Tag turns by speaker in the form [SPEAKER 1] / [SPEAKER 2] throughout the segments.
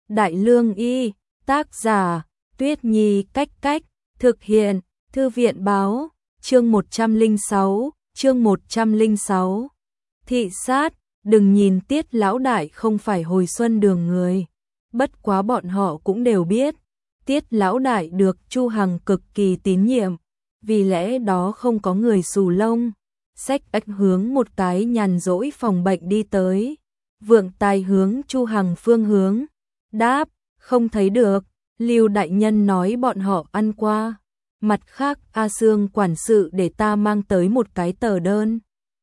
[SPEAKER 1] Đại Lương Y, tác giả, Tuyết Nhi Cách Cách, thực hiện, Thư viện Báo, chương 106. Thị sát, đừng nhìn Tiết lão đại không phải hồi xuân đường người. Bất quá bọn họ cũng đều biết, Tiết lão đại được Chu Hằng cực kỳ tín nhiệm, vì lẽ đó không có người xù lông. Xách ếch hướng một cái nhàn rỗi phòng bệnh đi tới. Vượng Tài hướng Chu Hằng phương hướng, đáp, không thấy được, Lưu đại nhân nói bọn họ ăn qua. Mặt khác A Sương quản sự để ta mang tới một cái tờ đơn.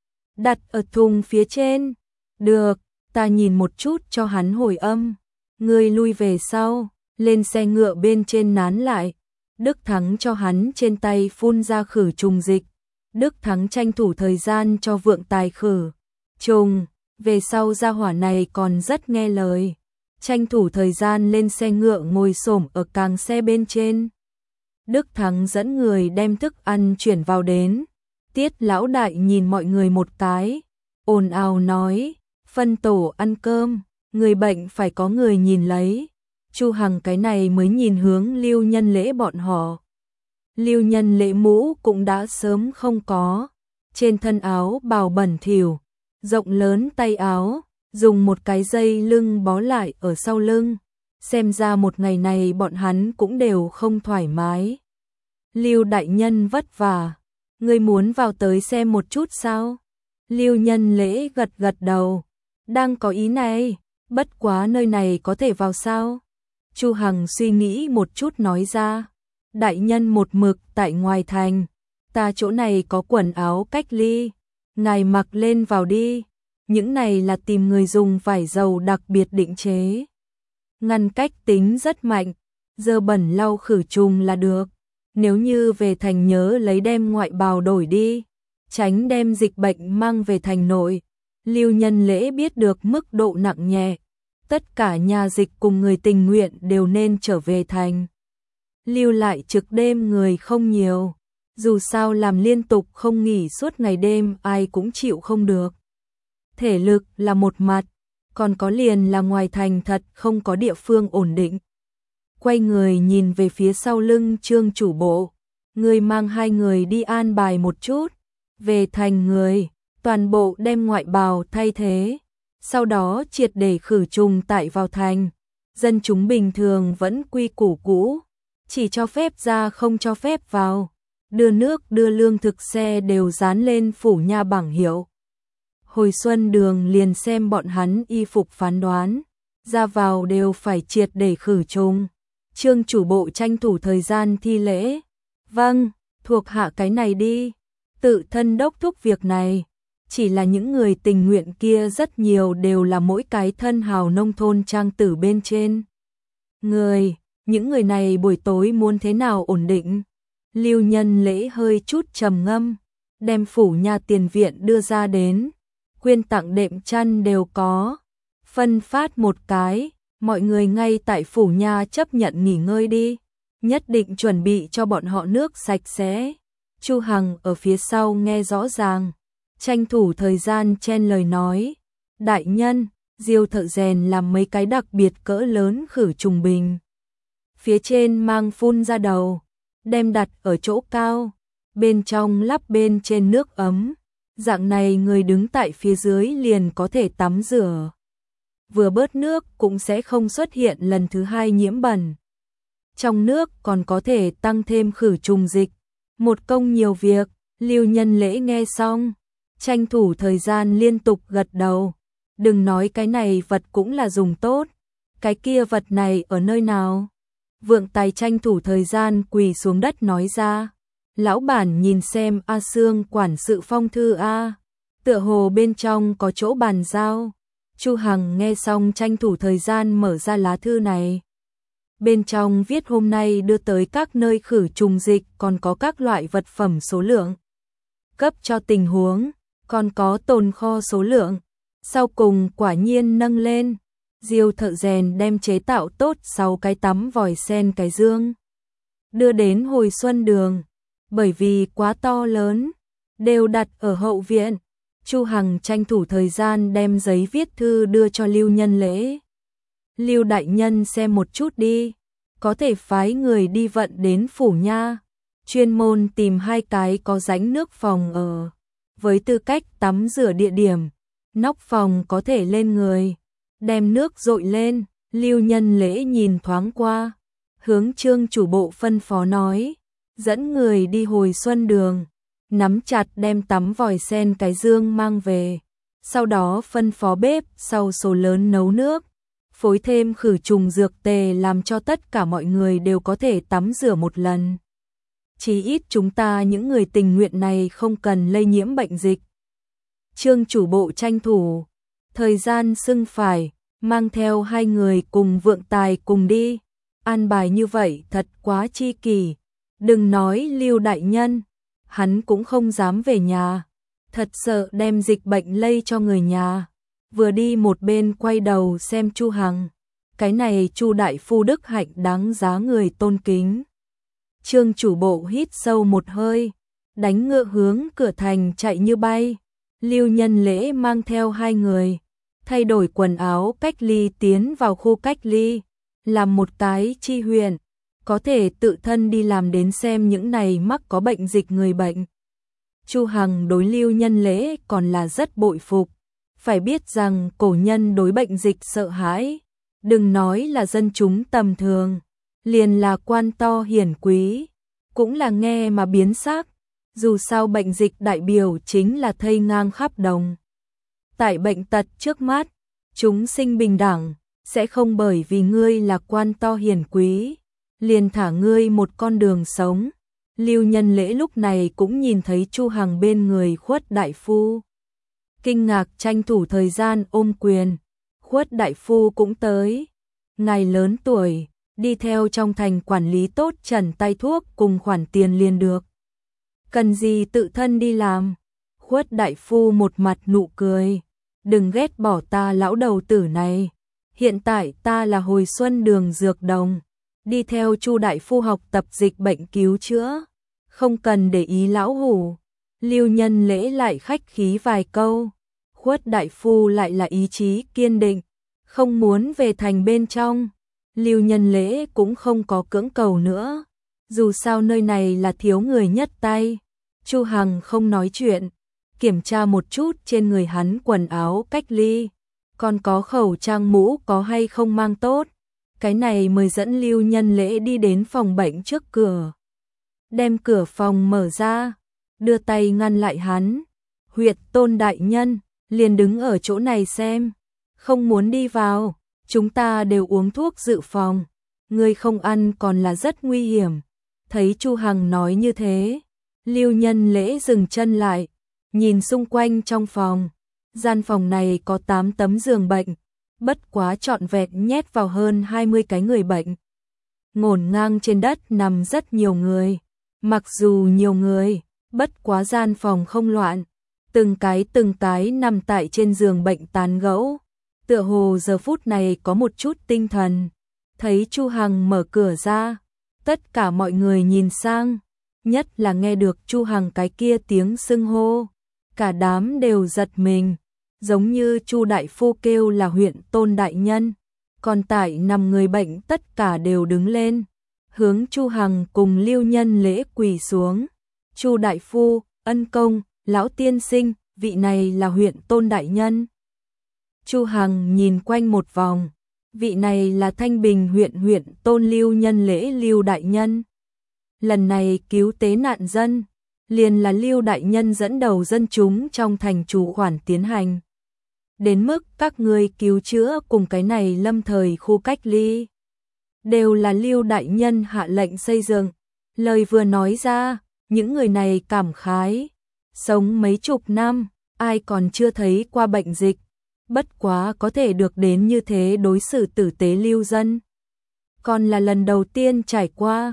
[SPEAKER 1] Đặt ở thùng phía trên. Được, ta nhìn một chút cho hắn hồi âm. Ngươi lui về sau, lên xe ngựa bên trên nán lại. Đức Thắng cho hắn trên tay phun ra khử trùng dịch. Đức Thắng tranh thủ thời gian cho Vượng Tài khử trùng. Về sau gia hỏa này còn rất nghe lời. Tranh thủ thời gian lên xe ngựa ngồi xổm ở càng xe bên trên. Đức Thắng dẫn người đem thức ăn chuyển vào đến. Tiết lão đại nhìn mọi người một cái, ồn ào nói, phân tổ ăn cơm, người bệnh phải có người nhìn lấy. Chu Hằng cái này mới nhìn hướng Lưu Nhân Lễ bọn họ. Lưu Nhân Lễ mũ cũng đã sớm không có, trên thân áo bào bẩn thỉu, rộng lớn tay áo, dùng một cái dây lưng bó lại ở sau lưng. Xem ra một ngày này bọn hắn cũng đều không thoải mái. Lưu đại nhân vất vả, ngươi muốn vào tới xem một chút sao? Lưu Nhân Lễ gật gật đầu, đang có ý này, bất quá nơi này có thể vào sao? Chu Hằng suy nghĩ một chút nói ra, đại nhân một mực tại ngoài thành, ta chỗ này có quần áo cách ly, ngài mặc lên vào đi. Những này là tìm người dùng vải dầu đặc biệt định chế. Ngăn cách tính rất mạnh, dơ bẩn lau khử trùng là được. Nếu như về thành nhớ lấy đem ngoại bào đổi đi, tránh đem dịch bệnh mang về thành nội. Lưu Nhân Lễ biết được mức độ nặng nhẹ, tất cả nhà dịch cùng người tình nguyện đều nên trở về thành. Lưu lại trực đêm người không nhiều, dù sao làm liên tục không nghỉ suốt ngày đêm ai cũng chịu không được. Thể lực là một mặt, còn có liền là ngoài thành thật không có địa phương ổn định. Quay người nhìn về phía sau lưng Trương chủ bộ, người mang hai người đi an bài một chút, về thành người, toàn bộ đem ngoại bào thay thế, sau đó triệt để khử trùng tại vào thành. Dân chúng bình thường vẫn quy củ cũ, chỉ cho phép ra không cho phép vào, đưa nước đưa lương thực xe đều dán lên phủ nha bảng hiệu. Hồi xuân đường liền xem bọn hắn y phục phán đoán, ra vào đều phải triệt để khử trùng. Trương chủ bộ tranh thủ thời gian thi lễ. Vâng, thuộc hạ cái này đi. Tự thân đốc thúc việc này. Chỉ là những người tình nguyện kia rất nhiều đều là mỗi cái thân hào nông thôn trang tử bên trên. Những người này buổi tối muốn thế nào ổn định? Lưu Nhân Lễ hơi chút trầm ngâm, đem phủ nha tiền viện đưa ra đến. Quyên tặng đệm chăn đều có. Phân phát một cái. Mọi người ngay tại phủ nha chấp nhận nghỉ ngơi đi, nhất định chuẩn bị cho bọn họ nước sạch sẽ. Chu Hằng ở phía sau nghe rõ ràng, tranh thủ thời gian chen lời nói, đại nhân, Diêu thợ rèn làm mấy cái đặc biệt cỡ lớn khử trùng bình. Phía trên mang phun ra đầu, đem đặt ở chỗ cao, bên trong lắp bên trên nước ấm, dạng này người đứng tại phía dưới liền có thể tắm rửa. Vừa bớt nước cũng sẽ không xuất hiện lần thứ hai nhiễm bẩn. Trong nước còn có thể tăng thêm khử trùng dịch. Một công nhiều việc, Lưu Nhân Lễ nghe xong, tranh thủ thời gian liên tục gật đầu. Đừng nói cái này vật cũng là dùng tốt, cái kia vật này ở nơi nào? Vượng Tài tranh thủ thời gian quỳ xuống đất nói ra. Lão bản nhìn xem A Sương quản sự phong thư A, tựa hồ bên trong có chỗ bàn giao. Chu Hằng nghe xong tranh thủ thời gian mở ra lá thư này. Bên trong viết hôm nay đưa tới các nơi khử trùng dịch còn có các loại vật phẩm số lượng. Cấp cho tình huống, còn có tồn kho số lượng. Sau cùng quả nhiên nâng lên. Diêu thợ rèn đem chế tạo tốt 6 cái tắm vòi sen cái dương. Đưa đến hồi xuân đường. Bởi vì quá to lớn, đều đặt ở hậu viện. Chu Hằng tranh thủ thời gian đem giấy viết thư đưa cho Lưu Nhân Lễ. Lưu đại nhân xem một chút đi, có thể phái người đi vận đến phủ nha, chuyên môn tìm 2 cái có rãnh nước phòng ở, với tư cách tắm rửa địa điểm, nóc phòng có thể lên người, đem nước dội lên. Lưu Nhân Lễ nhìn thoáng qua, hướng Trương chủ bộ phân phó nói, dẫn người đi hồi xuân đường, nắm chặt đem tắm vòi sen cái dương mang về, sau đó phân phó bếp sau số lớn nấu nước, phối thêm khử trùng dược tề làm cho tất cả mọi người đều có thể tắm rửa một lần. Chí ít chúng ta những người tình nguyện này không cần lây nhiễm bệnh dịch. Trương chủ bộ tranh thủ thời gian sưng phải, mang theo 2 người cùng Vượng Tài cùng đi. An bài như vậy thật quá chi kỳ. Đừng nói Lưu đại nhân, hắn cũng không dám về nhà, thật sợ đem dịch bệnh lây cho người nhà. Vừa đi một bên quay đầu xem Chu Hằng, cái này Chu đại phu đức hạnh đáng giá người tôn kính. Trương chủ bộ hít sâu một hơi, đánh ngựa hướng cửa thành chạy như bay. Lưu Nhân Lễ mang theo 2 người, thay đổi quần áo cách ly tiến vào khu cách ly, làm một cái chi huyện, có thể tự thân đi làm đến xem những này mắc có bệnh dịch người bệnh. Chu Hằng đối Lưu Nhân Lễ còn là rất bội phục, phải biết rằng cổ nhân đối bệnh dịch sợ hãi, đừng nói là dân chúng tầm thường, liền là quan to hiển quý, cũng là nghe mà biến sắc, dù sao bệnh dịch đại biểu chính là thây ngang khắp đồng. Tại bệnh tật trước mắt, chúng sinh bình đẳng, sẽ không bởi vì ngươi là quan to hiển quý, liền thả ngươi một con đường sống. Lưu Nhân Lễ lúc này cũng nhìn thấy Chu Hằng bên người Khuất đại phu. Kinh ngạc tranh thủ thời gian ôm quyền, Khuất đại phu cũng tới. Ngài lớn tuổi, đi theo trong thành quản lý tốt trần tay thuốc cùng khoản tiền liền được. Cần gì tự thân đi làm? Khuất đại phu một mặt nụ cười, đừng ghét bỏ ta lão đầu tử này. Hiện tại ta là hồi xuân đường dược đồng, đi theo Chu đại phu học tập dịch bệnh cứu chữa, không cần để ý lão hủ. Lưu Nhân Lễ lại khách khí vài câu, Khuất đại phu lại là ý chí kiên định, không muốn về thành bên trong. Lưu Nhân Lễ cũng không có cưỡng cầu nữa, dù sao nơi này là thiếu người nhất tay. Chu Hằng không nói chuyện, kiểm tra một chút trên người hắn quần áo cách ly, còn có khẩu trang mũ có hay không mang tốt. Cái này mới dẫn Lưu Nhân Lễ đi đến phòng bệnh trước cửa, đem cửa phòng mở ra, đưa tay ngăn lại hắn. Huyệt Tôn đại nhân, liền đứng ở chỗ này xem, không muốn đi vào, chúng ta đều uống thuốc dự phòng, ngươi không ăn còn là rất nguy hiểm. Thấy Chu Hằng nói như thế, Lưu Nhân Lễ dừng chân lại, nhìn xung quanh trong phòng. Gian phòng này có 8 tấm giường bệnh, bất quá trọn vẹn nhét vào hơn 20 cái người bệnh. Ngổn ngang trên đất nằm rất nhiều người, mặc dù nhiều người, bất quá gian phòng không loạn, từng cái nằm tại trên giường bệnh tán gẫu, tựa hồ giờ phút này có một chút tinh thần. Thấy Chu Hằng mở cửa ra, tất cả mọi người nhìn sang, nhất là nghe được Chu Hằng cái kia tiếng xưng hô, cả đám đều giật mình, giống như Chu đại phu kêu là huyện Tôn đại nhân, còn tại nằm người bệnh tất cả đều đứng lên, hướng Chu Hằng cùng Lưu Nhân Lễ quỳ xuống. Chu đại phu, ân công, lão tiên sinh, vị này là huyện Tôn đại nhân. Chu Hằng nhìn quanh một vòng, vị này là Thanh Bình huyện Tôn Lưu Nhân Lễ Lưu đại nhân. Lần này cứu tế nạn dân, liền là Lưu đại nhân dẫn đầu dân chúng trong thành chủ khoản tiến hành. Đến mức các ngươi cứu chữa cùng cái này lâm thời khu cách ly, đều là Lưu đại nhân hạ lệnh xây dựng. Lời vừa nói ra, những người này cảm khái, sống mấy chục năm, ai còn chưa thấy qua bệnh dịch, bất quá có thể được đến như thế đối xử tử tế lưu dân, còn là lần đầu tiên trải qua.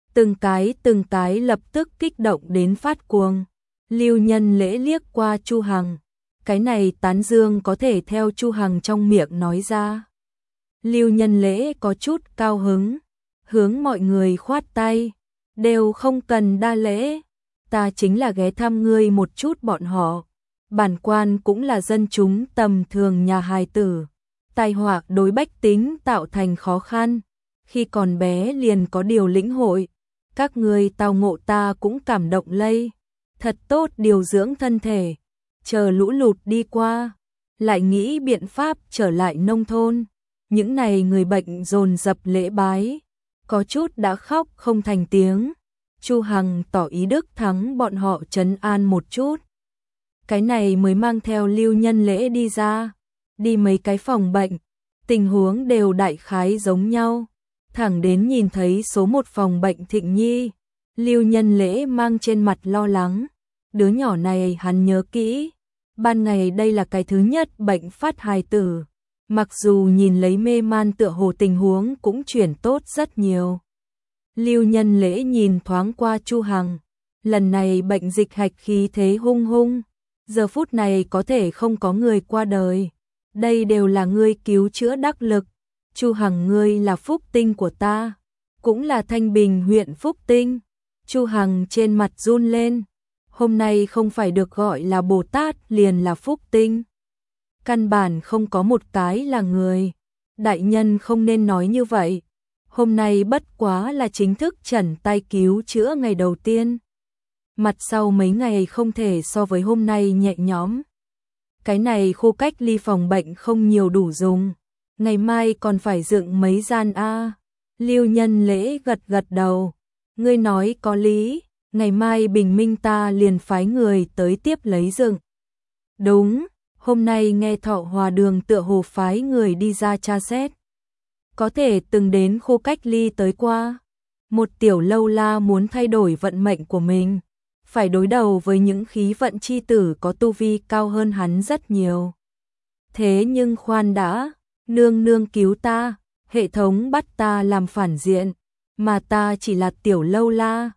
[SPEAKER 1] Từng cái lập tức kích động đến phát cuồng. Lưu Nhân Lễ liếc qua Chu Hằng, cái này tán dương có thể theo Chu Hằng trong miệng nói ra. Lưu Nhân Lễ có chút cao hứng, hướng mọi người khoát tay, đều không cần đa lễ, ta chính là ghé thăm ngươi một chút bọn họ. Bản quan cũng là dân chúng tầm thường nhà hài tử, tai họa đối bách tính tạo thành khó khăn, khi còn bé liền có điều lĩnh hội, các ngươi tao ngộ ta cũng cảm động lây, thật tốt điều dưỡng thân thể, chờ lũ lụt đi qua, lại nghĩ biện pháp trở lại nông thôn. Những này người bệnh dồn dập lễ bái, có chút đã khóc không thành tiếng. Chu Hằng tỏ ý Đức Thắng bọn họ trấn an một chút. Cái này mới mang theo Lưu Nhân Lễ đi ra, đi mấy cái phòng bệnh, tình huống đều đại khái giống nhau, thẳng đến nhìn thấy số 1 phòng bệnh Thịnh Nhi, Lưu Nhân Lễ mang trên mặt lo lắng, đứa nhỏ này hắn nhớ kỹ, ban ngày đây là cái thứ nhất bệnh phát hài tử, mặc dù nhìn lấy mê man tựa hồ tình huống cũng chuyển tốt rất nhiều. Lưu Nhân Lễ nhìn thoáng qua Chu Hằng, lần này bệnh dịch hạch khí thế hung hung, giờ phút này có thể không có người qua đời, đây đều là ngươi cứu chữa đắc lực, Chu Hằng ngươi là phúc tinh của ta, cũng là Thanh Bình huyện phúc tinh. Chu Hằng trên mặt run lên, hôm nay không phải được gọi là Bồ Tát liền là phúc tinh. Căn bản không có một cái là người, đại nhân không nên nói như vậy, hôm nay bất quá là chính thức trần tay cứu chữa ngày đầu tiên. Mặt sau mấy ngày không thể so với hôm nay nhẹ nhõm. Cái này khu cách ly phòng bệnh không nhiều đủ dùng, ngày mai còn phải dựng mấy gian a. Lưu Nhân Lễ gật gật đầu, ngươi nói có lý, ngày mai bình minh ta liền phái người tới tiếp lấy dựng. Đúng, hôm nay nghe Thọ Hòa Đường tựa hồ phái người đi ra tra xét. Có thể từng đến khu cách ly tới qua. Một tiểu lâu la muốn thay đổi vận mệnh của mình, phải đối đầu với những khí vận chi tử có tu vi cao hơn hắn rất nhiều. Thế nhưng khoan đã, nương nương cứu ta, hệ thống bắt ta làm phản diện, mà ta chỉ là tiểu lâu la,